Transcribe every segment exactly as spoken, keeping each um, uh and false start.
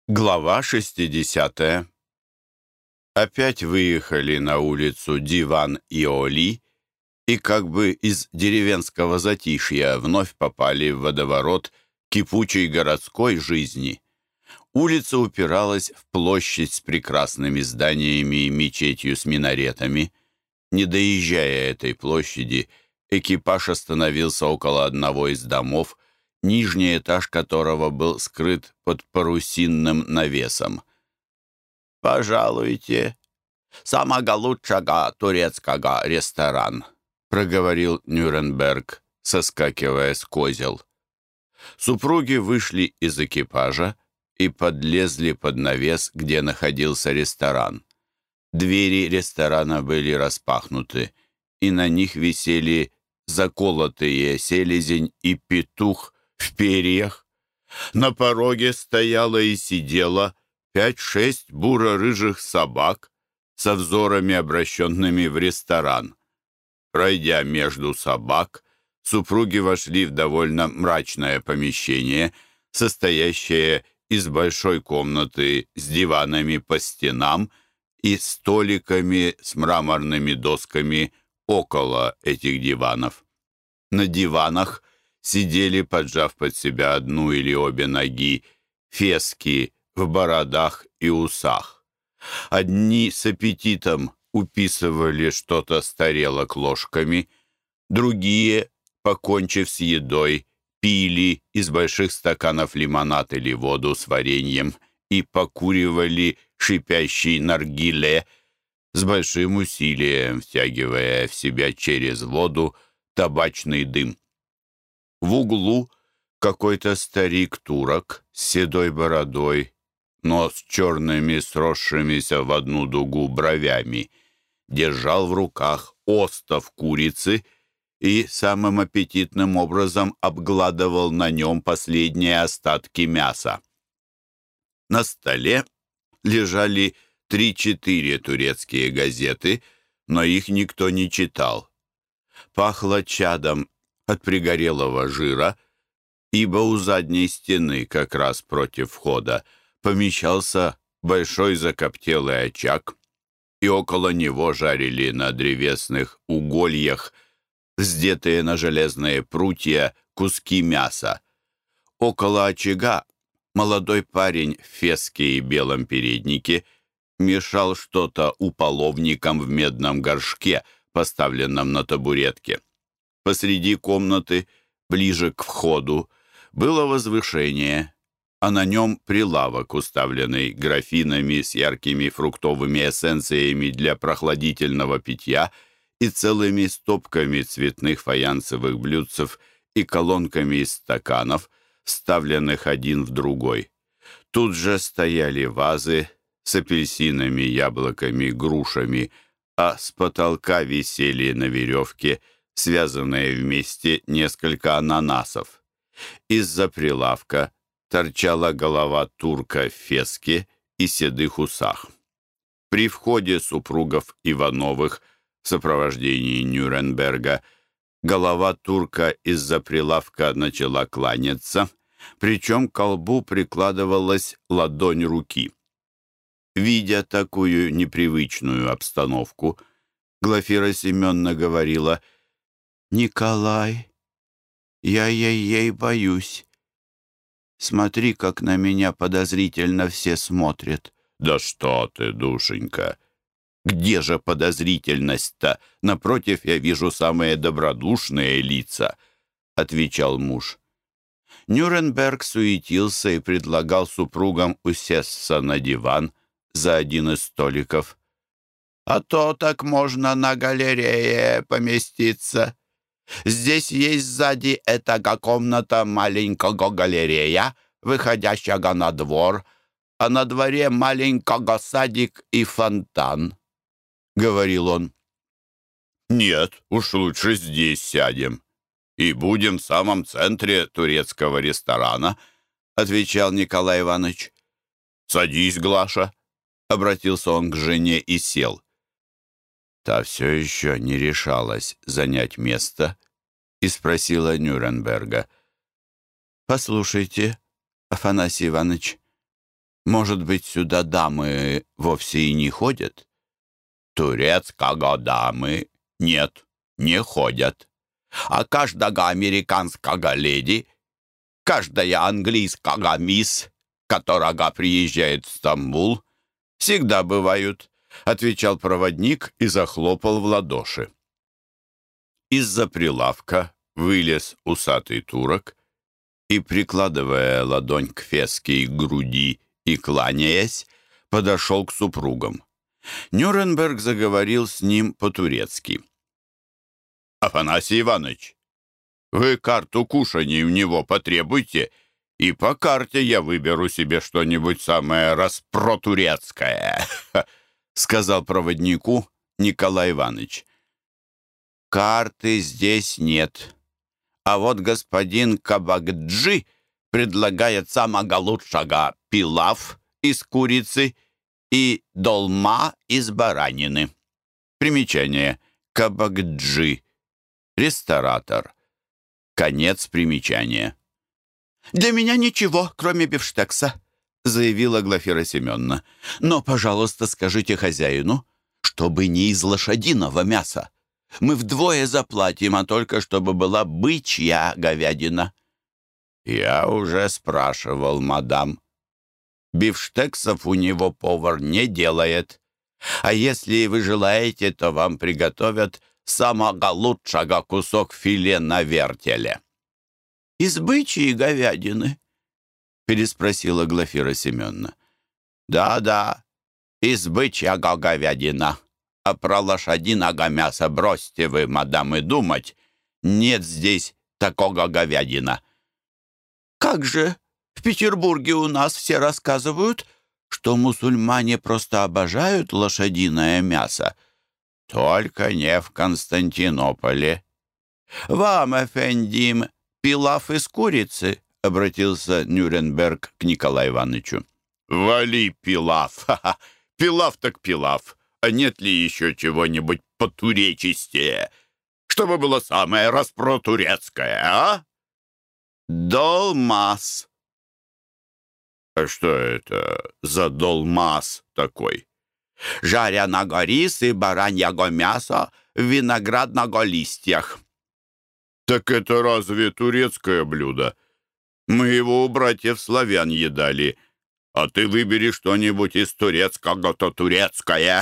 Глава шестидесятая. Опять выехали на улицу Диван и Оли, и как бы из деревенского затишья вновь попали в водоворот кипучей городской жизни. Улица упиралась в площадь с прекрасными зданиями и мечетью с минаретами. Не доезжая этой площади, экипаж остановился около одного из домов, нижний этаж которого был скрыт под парусинным навесом. «Пожалуйте, самого лучшего турецкого ресторан», проговорил Нюрнберг, соскакивая с козел. Супруги вышли из экипажа и подлезли под навес, где находился ресторан. Двери ресторана были распахнуты, и на них висели заколотые селезень и петух в перьях. На пороге стояла и сидела пять-шесть буро-рыжих собак со взорами, обращенными в ресторан. Пройдя между собак, супруги вошли в довольно мрачное помещение, состоящее из большой комнаты с диванами по стенам и столиками с мраморными досками около этих диванов. На диванах сидели, поджав под себя одну или обе ноги, фески в бородах и усах. Одни с аппетитом уписывали что-то с тарелок ложками, другие, покончив с едой, пили из больших стаканов лимонад или воду с вареньем и покуривали шипящий наргиле, с большим усилием втягивая в себя через воду табачный дым. В углу какой-то старик-турок с седой бородой, но с черными сросшимися в одну дугу бровями, держал в руках остов курицы и самым аппетитным образом обгладывал на нем последние остатки мяса. На столе лежали три-четыре турецкие газеты, но их никто не читал. Пахло чадом от пригорелого жира, ибо у задней стены, как раз против входа, помещался большой закоптелый очаг, и около него жарили на древесных угольях, вздетые на железные прутья, куски мяса. Около очага молодой парень в феске и белом переднике мешал что-то уполовникам в медном горшке, поставленном на табуретке. Посреди комнаты, ближе к входу, было возвышение, а на нем прилавок, уставленный графинами с яркими фруктовыми эссенциями для прохладительного питья и целыми стопками цветных фаянсовых блюдцев и колонками из стаканов, вставленных один в другой. Тут же стояли вазы с апельсинами, яблоками, грушами, а с потолка висели на веревке связанные вместе несколько ананасов. Из-за прилавка торчала голова турка в феске и седых усах. При входе супругов Ивановых в сопровождении Нюрнберга голова турка из-за прилавка начала кланяться, причем к колбу прикладывалась ладонь руки. Видя такую непривычную обстановку, Глафира Семеновна говорила: «Николай, я ей-ей боюсь. Смотри, как на меня подозрительно все смотрят». «Да что ты, душенька! Где же подозрительность-то? Напротив, я вижу самые добродушные лица», — отвечал муж. Нюрнберг суетился и предлагал супругам усесться на диван за один из столиков. «А то так можно на галерее поместиться. Здесь есть сзади эта комната маленького галерея, выходящего на двор, а на дворе маленького садик и фонтан», — говорил он. «Нет, уж лучше здесь сядем и будем в самом центре турецкого ресторана», — отвечал Николай Иванович. «Садись, Глаша», — обратился он к жене и сел. Та все еще не решалась занять место и спросила Нюрнберга: «Послушайте, Афанасий Иванович, Может быть, сюда дамы вовсе и не ходят? Турецкого дамы нет, не ходят. А каждого американского леди, каждая английского мисс, которая приезжает в Стамбул, всегда бывают, отвечал проводник и захлопал в ладоши. Из-за прилавка вылез усатый турок и, прикладывая ладонь к феске и груди и кланяясь, подошел к супругам. Нюрнберг заговорил с ним по-турецки. «Афанасий Иванович, вы карту кушаний у него потребуйте, и по карте я выберу себе что-нибудь самое распротурецкое», сказал проводнику Николай Иванович. «Карты здесь нет, а вот господин Кабакджи предлагает самого лучшего пилав из курицы и долма из баранины». Примечание. Кабакджи. Ресторатор. Конец примечания. «Для меня ничего, кроме бифштекса», — заявила Глафира Семеновна. «Но, пожалуйста, скажите хозяину, чтобы не из лошадиного мяса. Мы вдвое заплатим, а только чтобы была бычья говядина». «Я уже спрашивал, мадам. Бифштексов у него повар не делает. А если вы желаете, то вам приготовят самого лучшего кусок филе на вертеле». «Из бычьей говядины?» — переспросила Глафира Семеновна. «Да-да, из бычьего говядина. А про лошадиного мяса бросьте вы, мадам, и думать. Нет здесь такого говядина». «Как же? В Петербурге у нас все рассказывают, что мусульмане просто обожают лошадиное мясо». «Только не в Константинополе». «Вам, эфендим, пилав из курицы?» — обратился Нюрнберг к Николаю Ивановичу. «Вали пилав! Ха-ха! Пилав так пилав! А нет ли еще чего-нибудь потуречистее, чтобы было самое распротурецкое, а?» «Долмас». «А что это за долмас такой?» «Жареного риса и бараньего мяса в виноградного листьях». «Так это разве турецкое блюдо? Мы его у братьев славян едали. А ты выбери что-нибудь из турецкого, то турецкое».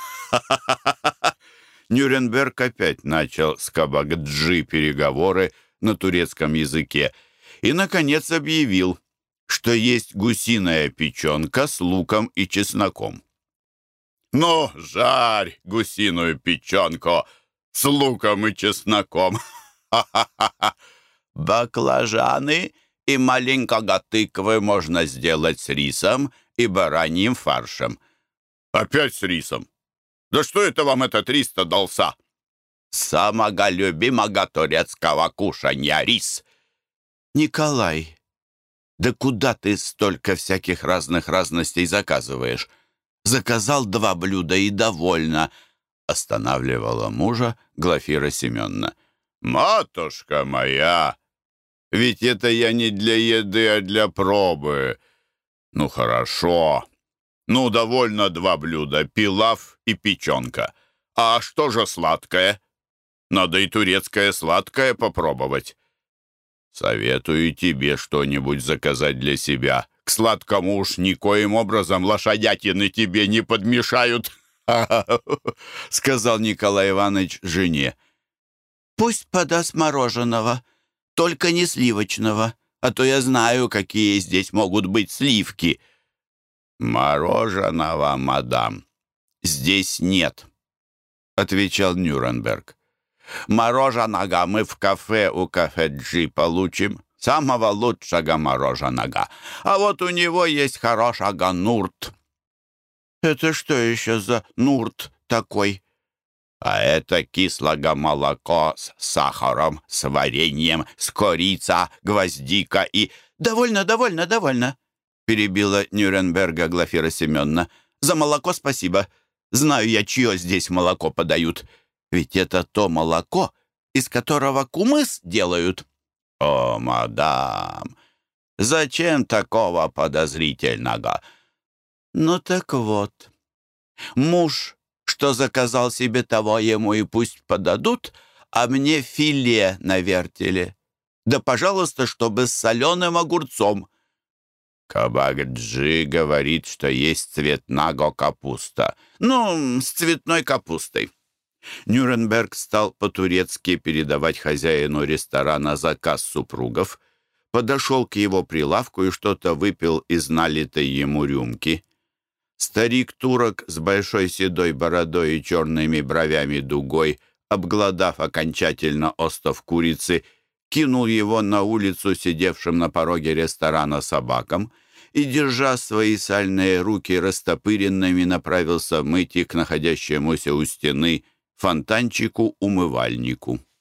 Нюрнберг опять начал с Кабакджи переговоры на турецком языке и, наконец, объявил, что есть гусиная печенка с луком и чесноком. «Ну, жарь гусиную печенку с луком и чесноком! Ха-ха-ха! Баклажаны и маленького тыквы можно сделать с рисом и бараньим фаршем». «Опять с рисом? Да что это вам этот рис-то дался?» «Самого любимого турецкого кушанья рис». «Николай, да куда ты столько всяких разных разностей заказываешь? Заказал два блюда и довольно», — останавливала мужа Глафира Семеновна. «Матушка моя, ведь это я не для еды, а для пробы. Ну, хорошо. Ну, довольно два блюда, пилав и печенка. А что же сладкое? Надо и турецкое сладкое попробовать. Советую тебе что-нибудь заказать для себя. К сладкому уж никоим образом лошадятины тебе не подмешают», — сказал Николай Иванович жене. «Пусть подаст мороженого, только не сливочного, а то я знаю, какие здесь могут быть сливки». «Мороженого, мадам, здесь нет», — отвечал Нюрнберг. «Мороженого мы в кафе у Кафеджи получим, самого лучшего мороженого. А вот у него есть хорошего нурт». «Это что еще за нурт такой?» «А это кислого молоко с сахаром, с вареньем, с корица, гвоздика и...» «Довольно, довольно, довольно», — перебила Нюрнберга Глафира Семеновна. «За молоко спасибо. Знаю я, чье здесь молоко подают. Ведь это то молоко, из которого кумыс делают». «О, мадам, зачем такого подозрительного? Ну так вот, муж, что заказал себе, того ему и пусть подадут, а мне филе на вертеле. Да, пожалуйста, чтобы с соленым огурцом. Кабак-Джи говорит, что есть цветнаго капуста. Ну, с цветной капустой. Нюрнберг стал по-турецки передавать хозяину ресторана заказ супругов, подошел к его прилавку и что-то выпил из налитой ему рюмки. Старик-турок с большой седой бородой и черными бровями дугой, обглодав окончательно остов курицы, кинул его на улицу сидевшим на пороге ресторана собакам и, держа свои сальные руки растопыренными, направился мыть их к находящемуся у стены фонтанчику-умывальнику.